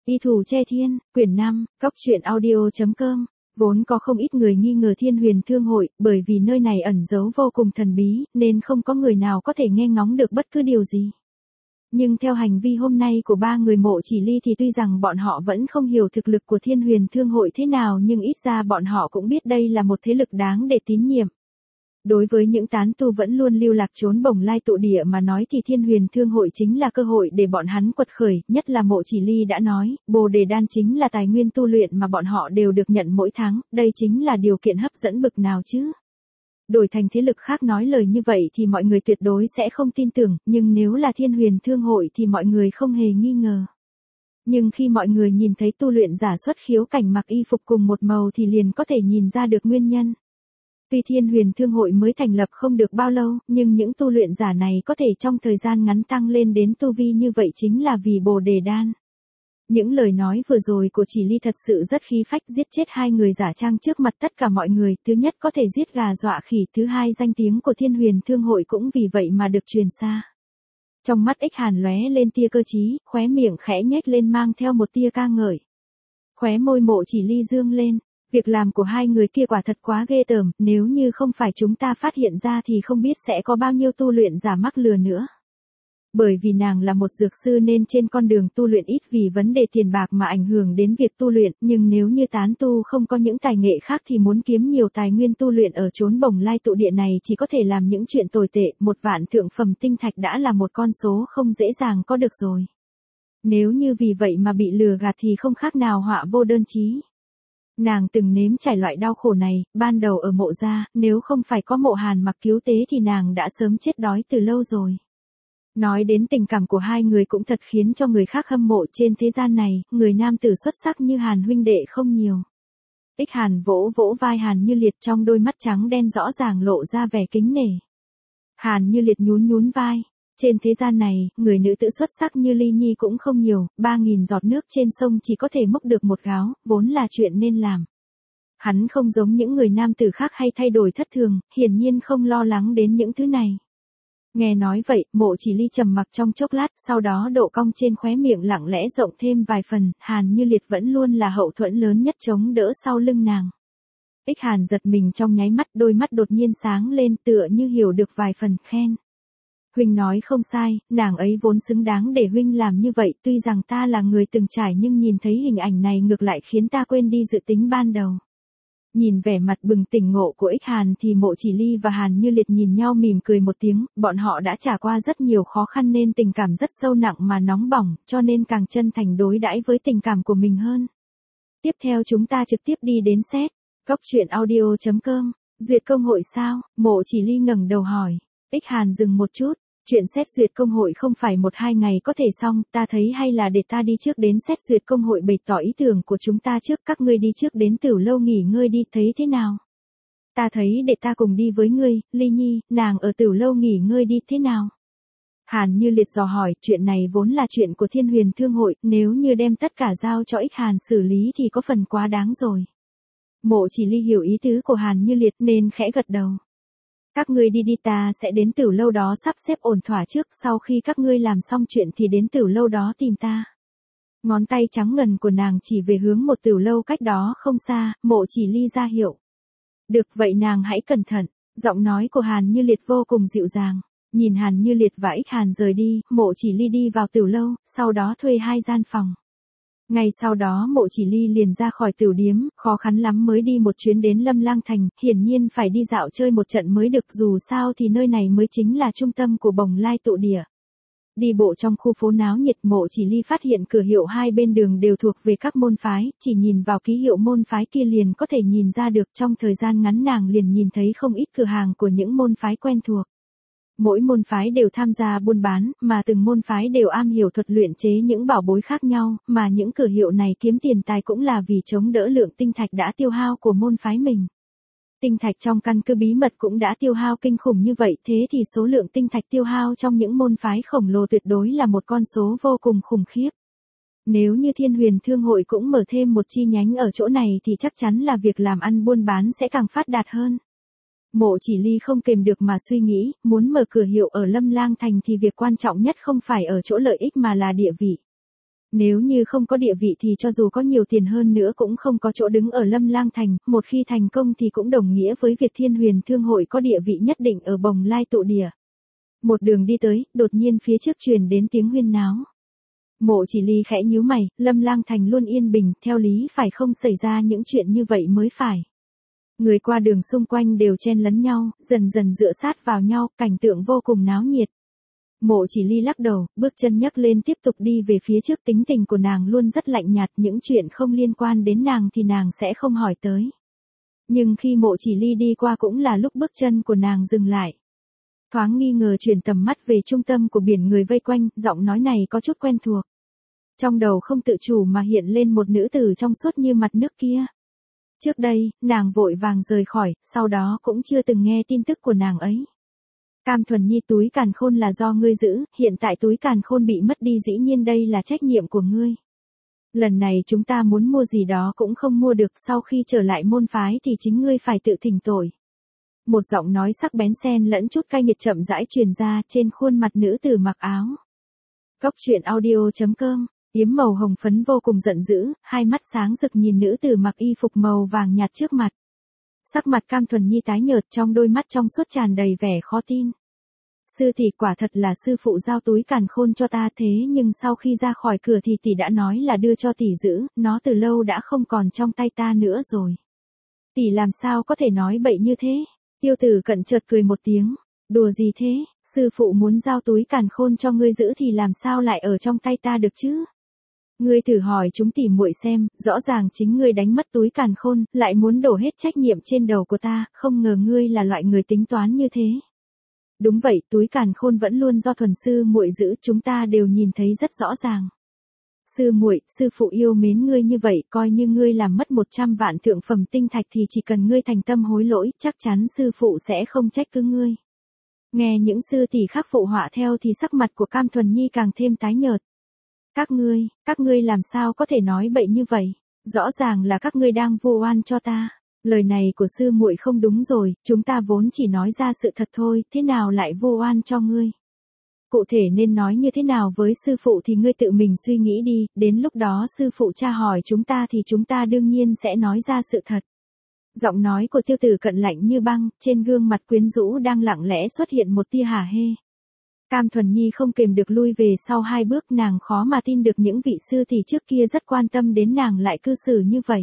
Y Thủ Che Thiên, quyển 5, cóc truyện audio.com. Vốn có không ít người nghi ngờ Thiên Huyền Thương Hội, bởi vì nơi này ẩn giấu vô cùng thần bí, nên không có người nào có thể nghe ngóng được bất cứ điều gì. Nhưng theo hành vi hôm nay của ba người Mộ Chỉ Ly thì tuy rằng bọn họ vẫn không hiểu thực lực của Thiên Huyền Thương Hội thế nào, nhưng ít ra bọn họ cũng biết đây là một thế lực đáng để tín nhiệm. Đối với những tán tu vẫn luôn lưu lạc trốn bồng lai tụ địa mà nói thì Thiên Huyền Thương Hội chính là cơ hội để bọn hắn quật khởi, nhất là Mộ Chỉ Ly đã nói, Bồ Đề Đan chính là tài nguyên tu luyện mà bọn họ đều được nhận mỗi tháng, đây chính là điều kiện hấp dẫn bực nào chứ. Đổi thành thế lực khác nói lời như vậy thì mọi người tuyệt đối sẽ không tin tưởng, nhưng nếu là Thiên Huyền Thương Hội thì mọi người không hề nghi ngờ. Nhưng khi mọi người nhìn thấy tu luyện giả xuất khiếu cảnh mặc y phục cùng một màu thì liền có thể nhìn ra được nguyên nhân. Tuy Thiên Huyền Thương Hội mới thành lập không được bao lâu, nhưng những tu luyện giả này có thể trong thời gian ngắn tăng lên đến tu vi như vậy chính là vì Bồ Đề Đan. Những lời nói vừa rồi của Chỉ Ly thật sự rất khí phách, giết chết hai người giả trang trước mặt tất cả mọi người, thứ nhất có thể giết gà dọa khỉ, thứ hai danh tiếng của Thiên Huyền Thương Hội cũng vì vậy mà được truyền xa. Trong mắt Ích Hàn lóe lên tia cơ trí, khóe miệng khẽ nhếch lên mang theo một tia ca ngợi. Khóe môi Mộ Chỉ Ly dương lên. Việc làm của hai người kia quả thật quá ghê tởm, nếu như không phải chúng ta phát hiện ra thì không biết sẽ có bao nhiêu tu luyện giả mắc lừa nữa. Bởi vì nàng là một dược sư nên trên con đường tu luyện ít vì vấn đề tiền bạc mà ảnh hưởng đến việc tu luyện, nhưng nếu như tán tu không có những tài nghệ khác thì muốn kiếm nhiều tài nguyên tu luyện ở chốn bồng lai tụ địa này chỉ có thể làm những chuyện tồi tệ, 1.000.000 thượng phẩm tinh thạch đã là một con số không dễ dàng có được rồi. Nếu như vì vậy mà bị lừa gạt thì không khác nào họa vô đơn chí. Nàng từng nếm trải loại đau khổ này, ban đầu ở Mộ gia, nếu không phải có Mộ Hàn Mặc cứu tế thì nàng đã sớm chết đói từ lâu rồi. Nói đến tình cảm của hai người cũng thật khiến cho người khác hâm mộ, trên thế gian này, người nam tử xuất sắc như Hàn huynh đệ không nhiều. Ích Hàn vỗ vỗ vai Hàn Như Liệt, trong đôi mắt trắng đen rõ ràng lộ ra vẻ kính nể. Hàn Như Liệt nhún nhún vai. Trên thế gian này, người nữ tử xuất sắc như Ly Nhi cũng không nhiều, 3.000 giọt nước trên sông chỉ có thể múc được một gáo, vốn là chuyện nên làm. Hắn không giống những người nam tử khác hay thay đổi thất thường, hiển nhiên không lo lắng đến những thứ này. Nghe nói vậy, Mộ Chỉ Ly trầm mặc trong chốc lát, sau đó độ cong trên khóe miệng lặng lẽ rộng thêm vài phần, Hàn Như Liệt vẫn luôn là hậu thuẫn lớn nhất chống đỡ sau lưng nàng. Ích Hàn giật mình trong nháy mắt, đôi mắt đột nhiên sáng lên tựa như hiểu được vài phần, khen. Huynh nói không sai, nàng ấy vốn xứng đáng để huynh làm như vậy, tuy rằng ta là người từng trải nhưng nhìn thấy hình ảnh này ngược lại khiến ta quên đi dự tính ban đầu. Nhìn vẻ mặt bừng tỉnh ngộ của Ích Hàn thì Mộ Chỉ Ly và Hàn Như Liệt nhìn nhau mỉm cười một tiếng, bọn họ đã trải qua rất nhiều khó khăn nên tình cảm rất sâu nặng mà nóng bỏng, cho nên càng chân thành đối đãi với tình cảm của mình hơn. Tiếp theo chúng ta trực tiếp đi đến xét. cóc truyện audio.com. Duyệt công hội sao? Mộ Chỉ Ly ngẩng đầu hỏi. Ích Hàn dừng một chút. Chuyện xét duyệt công hội không phải 1-2 ngày có thể xong, ta thấy hay là để ta đi trước đến xét duyệt công hội bày tỏ ý tưởng của chúng ta trước, các ngươi đi trước đến Tử Lâu nghỉ ngơi đi, thấy thế nào? Ta thấy để ta cùng đi với ngươi, Ly Nhi, nàng ở Tử Lâu nghỉ ngơi đi, thế nào? Hàn Như Liệt dò hỏi, chuyện này vốn là chuyện của Thiên Huyền Thương Hội, nếu như đem tất cả giao cho Ích Hàn xử lý thì có phần quá đáng rồi. Mộ Chỉ Ly hiểu ý tứ của Hàn Như Liệt nên khẽ gật đầu. Các ngươi đi đi, ta sẽ đến Tử Lâu đó sắp xếp ổn thỏa trước, sau khi các ngươi làm xong chuyện thì đến Tử Lâu đó tìm ta. Ngón tay trắng ngần của nàng chỉ về hướng một Tử Lâu cách đó không xa, Mộ Chỉ Ly ra hiệu. Được vậy nàng hãy cẩn thận, giọng nói của Hàn Như Liệt vô cùng dịu dàng. Nhìn Hàn Như Liệt và Ích Hàn rời đi, Mộ Chỉ Ly đi vào Tử Lâu, sau đó thuê 2 gian phòng. Ngay sau đó Mộ Chỉ Ly liền ra khỏi tửu điếm, khó khăn lắm mới đi một chuyến đến Lâm Lang Thành, hiển nhiên phải đi dạo chơi một trận mới được, dù sao thì nơi này mới chính là trung tâm của bồng lai tụ địa. Đi bộ trong khu phố náo nhiệt, Mộ Chỉ Ly phát hiện cửa hiệu hai bên đường đều thuộc về các môn phái, chỉ nhìn vào ký hiệu môn phái kia liền có thể nhìn ra được, trong thời gian ngắn nàng liền nhìn thấy không ít cửa hàng của những môn phái quen thuộc. Mỗi môn phái đều tham gia buôn bán, mà từng môn phái đều am hiểu thuật luyện chế những bảo bối khác nhau, mà những cửa hiệu này kiếm tiền tài cũng là vì chống đỡ lượng tinh thạch đã tiêu hao của môn phái mình. Tinh thạch trong căn cứ bí mật cũng đã tiêu hao kinh khủng như vậy, thế thì số lượng tinh thạch tiêu hao trong những môn phái khổng lồ tuyệt đối là một con số vô cùng khủng khiếp. Nếu như Thiên Huyền Thương Hội cũng mở thêm một chi nhánh ở chỗ này thì chắc chắn là việc làm ăn buôn bán sẽ càng phát đạt hơn. Mộ Chỉ Ly không kềm được mà suy nghĩ, muốn mở cửa hiệu ở Lâm Lang Thành thì việc quan trọng nhất không phải ở chỗ lợi ích mà là địa vị. Nếu như không có địa vị thì cho dù có nhiều tiền hơn nữa cũng không có chỗ đứng ở Lâm Lang Thành, một khi thành công thì cũng đồng nghĩa với việc Thiên Huyền Thương hội có địa vị nhất định ở Bồng Lai tụ địa. Một đường đi tới, đột nhiên phía trước truyền đến tiếng huyên náo. Mộ Chỉ Ly khẽ nhíu mày, Lâm Lang Thành luôn yên bình, theo lý phải không xảy ra những chuyện như vậy mới phải. Người qua đường xung quanh đều chen lấn nhau, dần dần dựa sát vào nhau, cảnh tượng vô cùng náo nhiệt. Mộ Chỉ Ly lắc đầu, bước chân nhấc lên tiếp tục đi về phía trước, tính tình của nàng luôn rất lạnh nhạt, những chuyện không liên quan đến nàng thì nàng sẽ không hỏi tới. Nhưng khi Mộ Chỉ Ly đi qua cũng là lúc bước chân của nàng dừng lại. Thoáng nghi ngờ chuyển tầm mắt về trung tâm của biển người vây quanh, giọng nói này có chút quen thuộc. Trong đầu không tự chủ mà hiện lên một nữ tử trong suốt như mặt nước kia. Trước đây, nàng vội vàng rời khỏi, sau đó cũng chưa từng nghe tin tức của nàng ấy. Cam Thuần Nhi, túi càn khôn là do ngươi giữ, hiện tại túi càn khôn bị mất đi, dĩ nhiên đây là trách nhiệm của ngươi. Lần này chúng ta muốn mua gì đó cũng không mua được, sau khi trở lại môn phái thì chính ngươi phải tự thỉnh tội. Một giọng nói sắc bén xen lẫn chút cay nghiệt chậm rãi truyền ra trên khuôn mặt nữ tử mặc áo. Cốc truyện audio.com, yếm màu hồng phấn vô cùng giận dữ, hai mắt sáng rực nhìn nữ tử mặc y phục màu vàng nhạt trước mặt. Sắc mặt Cam Thuần Nhi tái nhợt, trong đôi mắt trong suốt tràn đầy vẻ khó tin. Sư tỷ, quả thật là sư phụ giao túi càn khôn cho ta, thế nhưng sau khi ra khỏi cửa thì tỷ đã nói là đưa cho tỷ giữ, nó từ lâu đã không còn trong tay ta nữa rồi. Tỷ làm sao có thể nói bậy như thế? Tiêu Tử Cận chợt cười một tiếng, đùa gì thế, sư phụ muốn giao túi càn khôn cho ngươi giữ thì làm sao lại ở trong tay ta được chứ? Ngươi thử hỏi chúng tỉ muội xem, rõ ràng chính ngươi đánh mất túi càn khôn, lại muốn đổ hết trách nhiệm trên đầu của ta, không ngờ ngươi là loại người tính toán như thế. Đúng vậy, túi càn khôn vẫn luôn do thuần sư muội giữ, chúng ta đều nhìn thấy rất rõ ràng. Sư muội, sư phụ yêu mến ngươi như vậy, coi như ngươi làm mất 100 vạn thượng phẩm tinh thạch thì chỉ cần ngươi thành tâm hối lỗi, chắc chắn sư phụ sẽ không trách cứ ngươi. Nghe những sư tỷ khác phụ họa theo thì sắc mặt của Cam Thuần Nhi càng thêm tái nhợt. Các ngươi làm sao có thể nói bậy như vậy? Rõ ràng là các ngươi đang vu oan cho ta. Lời này của sư muội không đúng rồi, chúng ta vốn chỉ nói ra sự thật thôi, thế nào lại vu oan cho ngươi? Cụ thể nên nói như thế nào với sư phụ thì ngươi tự mình suy nghĩ đi, đến lúc đó sư phụ tra hỏi chúng ta thì chúng ta đương nhiên sẽ nói ra sự thật. Giọng nói của Tiêu Tử Cận lạnh như băng, trên gương mặt quyến rũ đang lặng lẽ xuất hiện một tia hả hê. Cam Thuần Nhi không kềm được lui về sau 2 bước, nàng khó mà tin được những vị sư tỷ trước kia rất quan tâm đến nàng lại cư xử như vậy.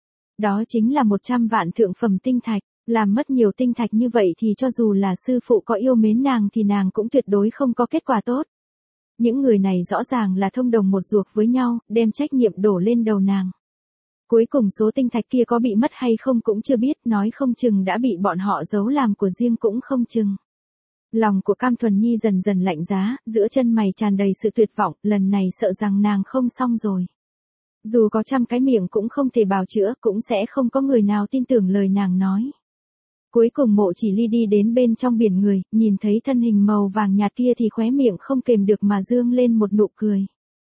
Đó chính là 100 vạn thượng phẩm tinh thạch, làm mất nhiều tinh thạch như vậy thì cho dù là sư phụ có yêu mến nàng thì nàng cũng tuyệt đối không có kết quả tốt. Những người này rõ ràng là thông đồng một ruột với nhau, đem trách nhiệm đổ lên đầu nàng. Cuối cùng số tinh thạch kia có bị mất hay không cũng chưa biết, nói không chừng đã bị bọn họ giấu làm của riêng cũng không chừng. Lòng của Cam Thuần Nhi dần dần lạnh giá, giữa chân mày tràn đầy sự tuyệt vọng, lần này sợ rằng nàng không xong rồi. Dù có 100 cái miệng cũng không thể bào chữa, cũng sẽ không có người nào tin tưởng lời nàng nói. Cuối cùng Mộ Chỉ Ly đi đến bên trong biển người, nhìn thấy thân hình màu vàng nhạt kia thì khóe miệng không kềm được mà dương lên một nụ cười.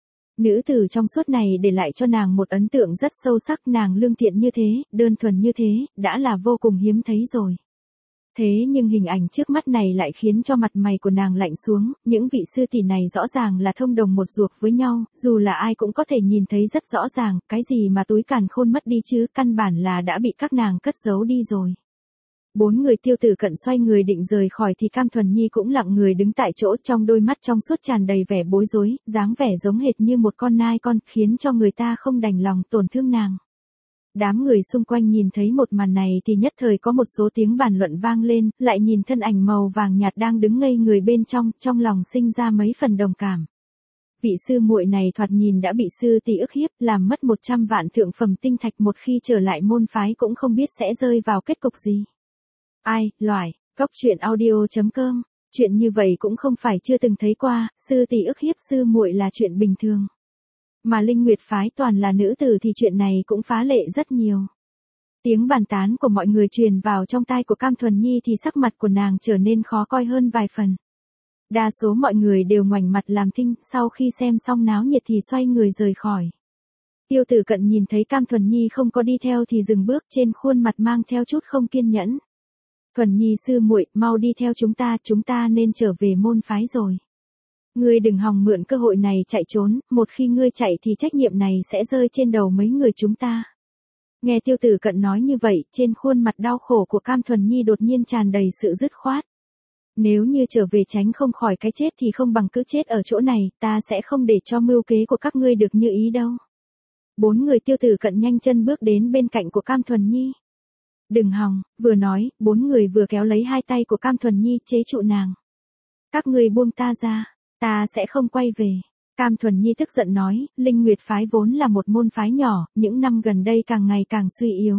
Nữ tử trong suốt này để lại cho nàng một ấn tượng rất sâu sắc, nàng lương thiện như thế, đơn thuần như thế, đã là vô cùng hiếm thấy rồi. Thế nhưng hình ảnh trước mắt này lại khiến cho mặt mày của nàng lạnh xuống, những vị sư tỷ này rõ ràng là thông đồng một ruột với nhau, dù là ai cũng có thể nhìn thấy rất rõ ràng, cái gì mà túi càn khôn mất đi chứ, căn bản là đã bị các nàng cất giấu đi rồi. 4 người Tiêu Tử Cận xoay người định rời khỏi thì Cam Thuần Nhi cũng lặng người đứng tại chỗ, trong đôi mắt trong suốt tràn đầy vẻ bối rối, dáng vẻ giống hệt như một con nai con, khiến cho người ta không đành lòng tổn thương nàng. Đám người xung quanh nhìn thấy một màn này thì nhất thời có một số tiếng bàn luận vang lên, lại nhìn thân ảnh màu vàng nhạt đang đứng ngây người bên trong lòng sinh ra mấy phần đồng cảm. Vị sư muội này thoạt nhìn đã bị sư tỷ ức hiếp, làm mất 100 vạn thượng phẩm tinh thạch, một khi trở lại môn phái cũng không biết sẽ rơi vào kết cục gì. Ai, loại, cốc truyện audio.com, chuyện như vậy cũng không phải chưa từng thấy qua, sư tỷ ức hiếp sư muội là chuyện bình thường. Mà Linh Nguyệt phái toàn là nữ tử thì chuyện này cũng phá lệ rất nhiều. Tiếng bàn tán của mọi người truyền vào trong tai của Cam Thuần Nhi thì sắc mặt của nàng trở nên khó coi hơn vài phần. Đa số mọi người đều ngoảnh mặt làm thinh, sau khi xem xong náo nhiệt thì xoay người rời khỏi. Tiêu Tử Cận nhìn thấy Cam Thuần Nhi không có đi theo thì dừng bước, trên khuôn mặt mang theo chút không kiên nhẫn. Thuần Nhi sư muội, mau đi theo chúng ta nên trở về môn phái rồi. Ngươi đừng hòng mượn cơ hội này chạy trốn, một khi ngươi chạy thì trách nhiệm này sẽ rơi trên đầu mấy người chúng ta. Nghe Tiêu Tử Cận nói như vậy, trên khuôn mặt đau khổ của Cam Thuần Nhi đột nhiên tràn đầy sự dứt khoát. Nếu như trở về tránh không khỏi cái chết thì không bằng cứ chết ở chỗ này, ta sẽ không để cho mưu kế của các ngươi được như ý đâu. Bốn người Tiêu Tử Cận nhanh chân bước đến bên cạnh của Cam Thuần Nhi. Đừng hòng, vừa nói, bốn người vừa kéo lấy hai tay của Cam Thuần Nhi chế trụ nàng. Các ngươi buông ta ra, ta sẽ không quay về. Cam Thuần Nhi tức giận nói, Linh Nguyệt phái vốn là một môn phái nhỏ, những năm gần đây càng ngày càng suy yếu.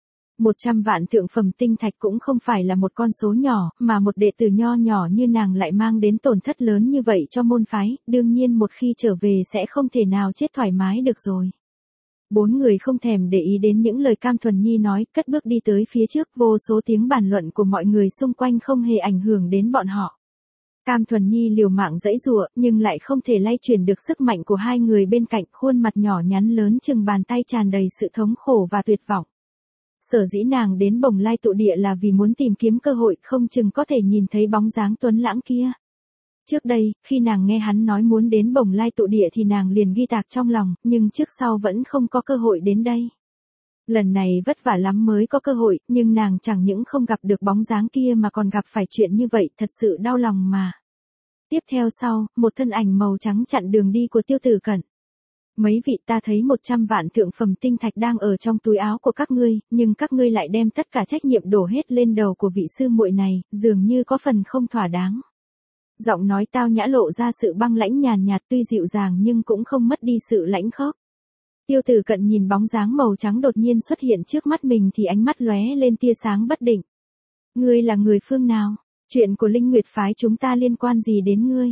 100 vạn thượng phẩm tinh thạch cũng không phải là một con số nhỏ, mà một đệ tử nho nhỏ như nàng lại mang đến tổn thất lớn như vậy cho môn phái, đương nhiên một khi trở về sẽ không thể nào chết thoải mái được rồi. Bốn người không thèm để ý đến những lời Cam Thuần Nhi nói, cất bước đi tới phía trước, vô số tiếng bàn luận của mọi người xung quanh không hề ảnh hưởng đến bọn họ. Cam Thuần Nhi liều mạng giãy giụa, nhưng lại không thể lay chuyển được sức mạnh của hai người bên cạnh, khuôn mặt nhỏ nhắn lớn chừng bàn tay tràn đầy sự thống khổ và tuyệt vọng. Sở dĩ nàng đến Bồng Lai tụ địa là vì muốn tìm kiếm cơ hội, không chừng có thể nhìn thấy bóng dáng tuấn lãng kia. Trước đây, khi nàng nghe hắn nói muốn đến Bồng Lai tụ địa thì nàng liền ghi tạc trong lòng, nhưng trước sau vẫn không có cơ hội đến đây. Lần này vất vả lắm mới có cơ hội, nhưng nàng chẳng những không gặp được bóng dáng kia mà còn gặp phải chuyện như vậy, thật sự đau lòng mà. Tiếp theo sau, một thân ảnh màu trắng chặn đường đi của Tiêu Tử Cận. Mấy vị, ta thấy 100 vạn thượng phẩm tinh thạch đang ở trong túi áo của các ngươi, nhưng các ngươi lại đem tất cả trách nhiệm đổ hết lên đầu của vị sư muội này, dường như có phần không thỏa đáng. Giọng nói Tao Nhã lộ ra sự băng lãnh nhàn nhạt, tuy dịu dàng nhưng cũng không mất đi sự lãnh khốc. Tiêu Tử Cận nhìn bóng dáng màu trắng đột nhiên xuất hiện trước mắt mình thì ánh mắt lóe lên tia sáng bất định. Ngươi là người phương nào? Chuyện của Linh Nguyệt phái chúng ta liên quan gì đến ngươi?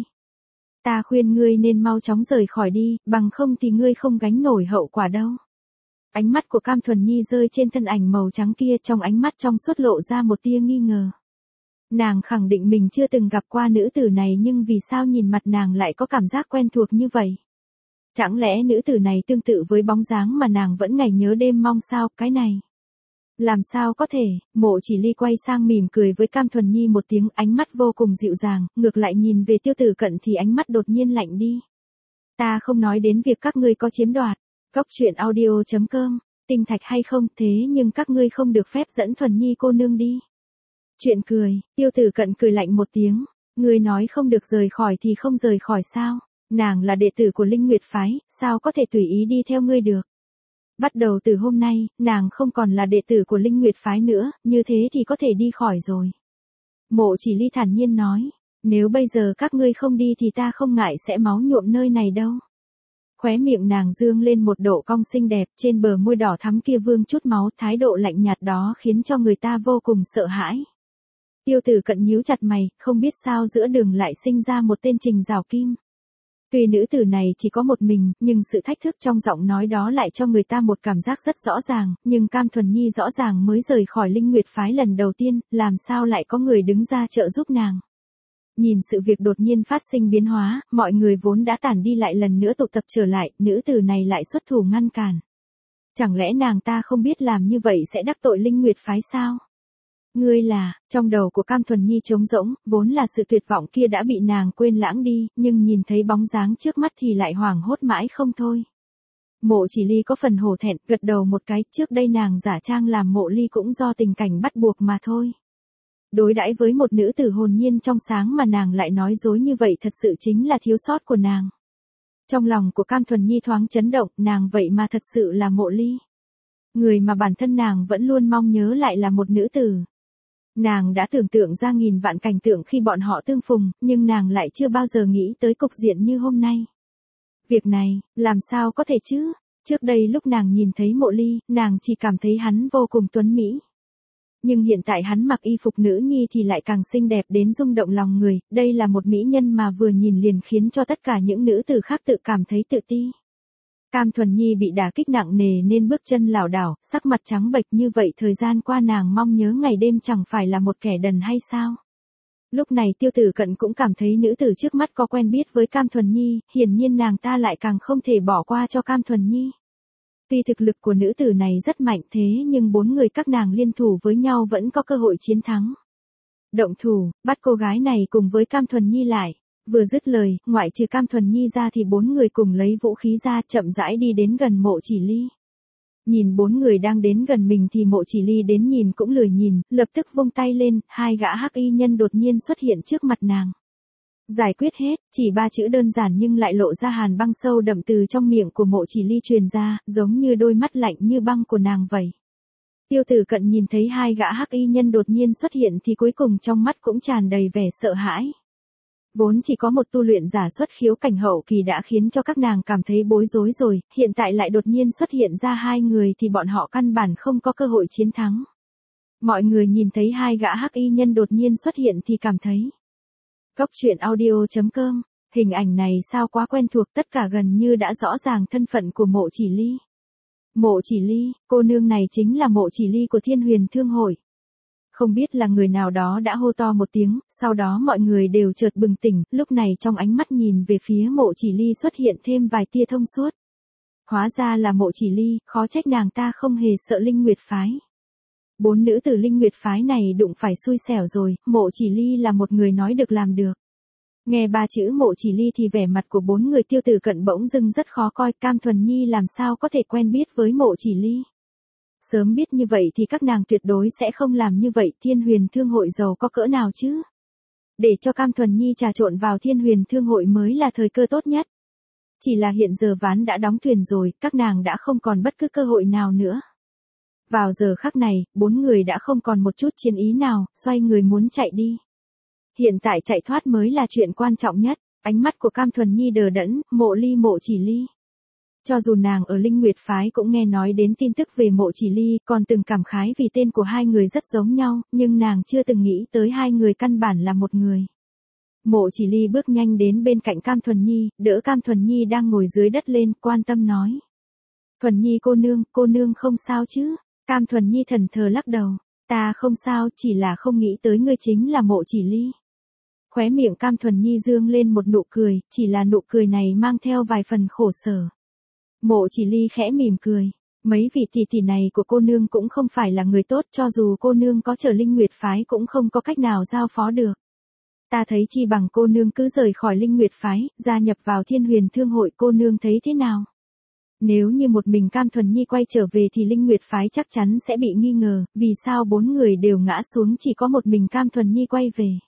Ta khuyên ngươi nên mau chóng rời khỏi đi, bằng không thì ngươi không gánh nổi hậu quả đâu. Ánh mắt của Cam Thuần Nhi rơi trên thân ảnh màu trắng kia, trong ánh mắt trong suốt lộ ra một tia nghi ngờ. Nàng khẳng định mình chưa từng gặp qua nữ tử này, nhưng vì sao nhìn mặt nàng lại có cảm giác quen thuộc như vậy? Chẳng lẽ nữ tử này tương tự với bóng dáng mà nàng vẫn ngày nhớ đêm mong sao? Cái này làm sao có thể? Mộ Chỉ Ly quay sang mỉm cười với Cam Thuần Nhi một tiếng, ánh mắt vô cùng dịu dàng, ngược lại nhìn về Tiêu Tử Cận thì ánh mắt đột nhiên lạnh đi. Ta không nói đến việc các ngươi có chiếm đoạt Cốc Truyện Audio.com tinh thạch hay không, thế nhưng các ngươi không được phép dẫn Thuần Nhi cô nương đi. Chuyện cười. Tiêu Tử Cận cười lạnh một tiếng, ngươi nói không được rời khỏi thì không rời khỏi sao? Nàng là đệ tử của Linh Nguyệt phái, sao có thể tùy ý đi theo ngươi được? Bắt đầu từ hôm nay, nàng không còn là đệ tử của Linh Nguyệt phái nữa, như thế thì có thể đi khỏi rồi. Mộ Chỉ Ly thản nhiên nói, nếu bây giờ các ngươi không đi thì ta không ngại sẽ máu nhuộm nơi này đâu. Khóe miệng nàng dương lên một độ cong xinh đẹp, trên bờ môi đỏ thắm kia vương chút máu, thái độ lạnh nhạt đó khiến cho người ta vô cùng sợ hãi. Tiêu Tử Cận nhíu chặt mày, không biết sao giữa đường lại sinh ra một tên Trình Giảo Kim. Tuy nữ tử này chỉ có một mình, nhưng sự thách thức trong giọng nói đó lại cho người ta một cảm giác rất rõ ràng, nhưng Cam Thuần Nhi rõ ràng mới rời khỏi Linh Nguyệt phái lần đầu tiên, làm sao lại có người đứng ra trợ giúp nàng. Nhìn sự việc đột nhiên phát sinh biến hóa, mọi người vốn đã tản đi lại lần nữa tụ tập trở lại, nữ tử này lại xuất thủ ngăn cản. Chẳng lẽ nàng ta không biết làm như vậy sẽ đắc tội Linh Nguyệt phái sao? Ngươi là, trong đầu của Cam Thuần Nhi trống rỗng, vốn là sự tuyệt vọng kia đã bị nàng quên lãng đi, nhưng nhìn thấy bóng dáng trước mắt thì lại hoảng hốt mãi không thôi. Mộ Chỉ Ly có phần hổ thẹn, gật đầu một cái, trước đây nàng giả trang làm Mộ Ly cũng do tình cảnh bắt buộc mà thôi. Đối đãi với một nữ tử hồn nhiên trong sáng mà nàng lại nói dối như vậy thật sự chính là thiếu sót của nàng. Trong lòng của Cam Thuần Nhi thoáng chấn động, nàng vậy mà thật sự là Mộ Ly. Người mà bản thân nàng vẫn luôn mong nhớ lại là một nữ tử. Nàng đã tưởng tượng ra nghìn vạn cảnh tượng khi bọn họ tương phùng, nhưng nàng lại chưa bao giờ nghĩ tới cục diện như hôm nay. Việc này, làm sao có thể chứ? Trước đây lúc nàng nhìn thấy Mộ Ly, nàng chỉ cảm thấy hắn vô cùng tuấn mỹ. Nhưng hiện tại hắn mặc y phục nữ nhi thì lại càng xinh đẹp đến rung động lòng người, đây là một mỹ nhân mà vừa nhìn liền khiến cho tất cả những nữ tử khác tự cảm thấy tự ti. Cam Thuần Nhi bị đả kích nặng nề nên bước chân lảo đảo, sắc mặt trắng bệch như vậy, thời gian qua nàng mong nhớ ngày đêm chẳng phải là một kẻ đần hay sao? Lúc này Tiêu Tử Cận cũng cảm thấy nữ tử trước mắt có quen biết với Cam Thuần Nhi, hiển nhiên nàng ta lại càng không thể bỏ qua cho Cam Thuần Nhi. Tuy thực lực của nữ tử này rất mạnh thế nhưng bốn người các nàng liên thủ với nhau vẫn có cơ hội chiến thắng. Động thủ, bắt cô gái này cùng với Cam Thuần Nhi lại. Vừa dứt lời, ngoại trừ Cam Thuần Nhi ra thì 4 người cùng lấy vũ khí ra chậm rãi đi đến gần Mộ Chỉ Ly. Nhìn 4 người đang đến gần mình thì Mộ Chỉ Ly đến nhìn cũng lười nhìn, lập tức vung tay lên, 2 gã hắc y nhân đột nhiên xuất hiện trước mặt nàng. Giải quyết hết, chỉ 3 chữ đơn giản nhưng lại lộ ra hàn băng sâu đậm từ trong miệng của Mộ Chỉ Ly truyền ra, giống như đôi mắt lạnh như băng của nàng vậy. Tiêu Tử Cận nhìn thấy 2 gã hắc y nhân đột nhiên xuất hiện thì cuối cùng trong mắt cũng tràn đầy vẻ sợ hãi. Vốn chỉ có một tu luyện giả xuất khiếu cảnh hậu kỳ đã khiến cho các nàng cảm thấy bối rối rồi, hiện tại lại đột nhiên xuất hiện ra 2 người thì bọn họ căn bản không có cơ hội chiến thắng. Mọi người nhìn thấy 2 gã hắc y nhân đột nhiên xuất hiện thì cảm thấy. Cốc truyện audio.com, hình ảnh này sao quá quen thuộc, tất cả gần như đã rõ ràng thân phận của Mộ Chỉ Ly. Mộ Chỉ Ly, cô nương này chính là Mộ Chỉ Ly của Thiên Huyền Thương Hội. Không biết là người nào đó đã hô to một tiếng, sau đó mọi người đều chợt bừng tỉnh, lúc này trong ánh mắt nhìn về phía Mộ Chỉ Ly xuất hiện thêm vài tia thông suốt. Hóa ra là Mộ Chỉ Ly, khó trách nàng ta không hề sợ Linh Nguyệt Phái. 4 nữ tử Linh Nguyệt Phái này đụng phải xui xẻo rồi, Mộ Chỉ Ly là một người nói được làm được. Nghe 3 chữ Mộ Chỉ Ly thì vẻ mặt của 4 người Tiêu Tử Cận bỗng dưng rất khó coi, Cam Thuần Nhi làm sao có thể quen biết với Mộ Chỉ Ly. Sớm biết như vậy thì các nàng tuyệt đối sẽ không làm như vậy, Thiên Huyền Thương Hội giàu có cỡ nào chứ. Để cho Cam Thuần Nhi trà trộn vào Thiên Huyền Thương Hội mới là thời cơ tốt nhất. Chỉ là hiện giờ ván đã đóng thuyền rồi, các nàng đã không còn bất cứ cơ hội nào nữa. Vào giờ khắc này, 4 người đã không còn một chút chiến ý nào, xoay người muốn chạy đi. Hiện tại chạy thoát mới là chuyện quan trọng nhất, ánh mắt của Cam Thuần Nhi đờ đẫn, Mộ Chỉ Ly. Cho dù nàng ở Linh Nguyệt Phái cũng nghe nói đến tin tức về Mộ Chỉ Ly, còn từng cảm khái vì tên của 2 người rất giống nhau, nhưng nàng chưa từng nghĩ tới 2 người căn bản là một người. Mộ Chỉ Ly bước nhanh đến bên cạnh Cam Thuần Nhi, đỡ Cam Thuần Nhi đang ngồi dưới đất lên, quan tâm nói. Thuần Nhi cô nương không sao chứ? Cam Thuần Nhi thần thờ lắc đầu, ta không sao, chỉ là không nghĩ tới ngươi chính là Mộ Chỉ Ly. Khóe miệng Cam Thuần Nhi dương lên một nụ cười, chỉ là nụ cười này mang theo vài phần khổ sở. Mộ Chỉ Ly khẽ mỉm cười, mấy vị tỷ tỷ này của cô nương cũng không phải là người tốt, cho dù cô nương có trở Linh Nguyệt Phái cũng không có cách nào giao phó được. Ta thấy chi bằng cô nương cứ rời khỏi Linh Nguyệt Phái, gia nhập vào Thiên Huyền Thương Hội, cô nương thấy thế nào? Nếu như một mình Cam Thuần Nhi quay trở về thì Linh Nguyệt Phái chắc chắn sẽ bị nghi ngờ, vì sao 4 người đều ngã xuống chỉ có một mình Cam Thuần Nhi quay về.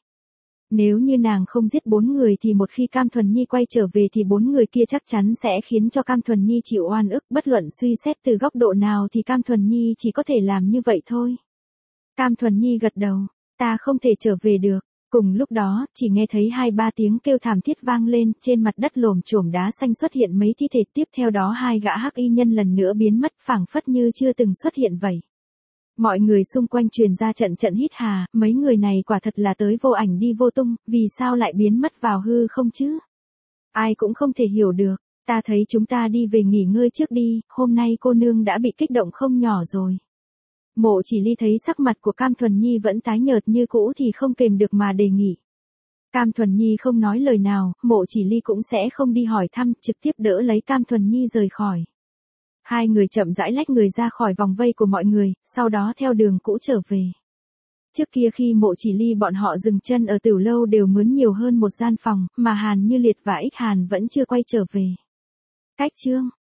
Nếu như nàng không giết 4 người thì một khi Cam Thuần Nhi quay trở về thì 4 người kia chắc chắn sẽ khiến cho Cam Thuần Nhi chịu oan ức, bất luận suy xét từ góc độ nào thì Cam Thuần Nhi chỉ có thể làm như vậy thôi. Cam Thuần Nhi gật đầu, ta không thể trở về được. Cùng lúc đó, chỉ nghe thấy 2-3 tiếng kêu thảm thiết vang lên, trên mặt đất lồm chổm đá xanh xuất hiện mấy thi thể, tiếp theo đó 2 gã hắc y nhân lần nữa biến mất, phảng phất như chưa từng xuất hiện vậy. Mọi người xung quanh truyền ra trận hít hà, mấy người này quả thật là tới vô ảnh đi vô tung, vì sao lại biến mất vào hư không chứ? Ai cũng không thể hiểu được, ta thấy chúng ta đi về nghỉ ngơi trước đi, hôm nay cô nương đã bị kích động không nhỏ rồi. Mộ Chỉ Ly thấy sắc mặt của Cam Thuần Nhi vẫn tái nhợt như cũ thì không kềm được mà đề nghị. Cam Thuần Nhi không nói lời nào, Mộ Chỉ Ly cũng sẽ không đi hỏi thăm, trực tiếp đỡ lấy Cam Thuần Nhi rời khỏi. 2 người chậm rãi lách người ra khỏi vòng vây của mọi người, sau đó theo đường cũ trở về. Trước kia khi Mộ Chỉ Ly bọn họ dừng chân ở Tiểu Lâu đều mướn nhiều hơn một gian phòng, mà Hàn Như Liệt và Ích Hàn vẫn chưa quay trở về. Cách chương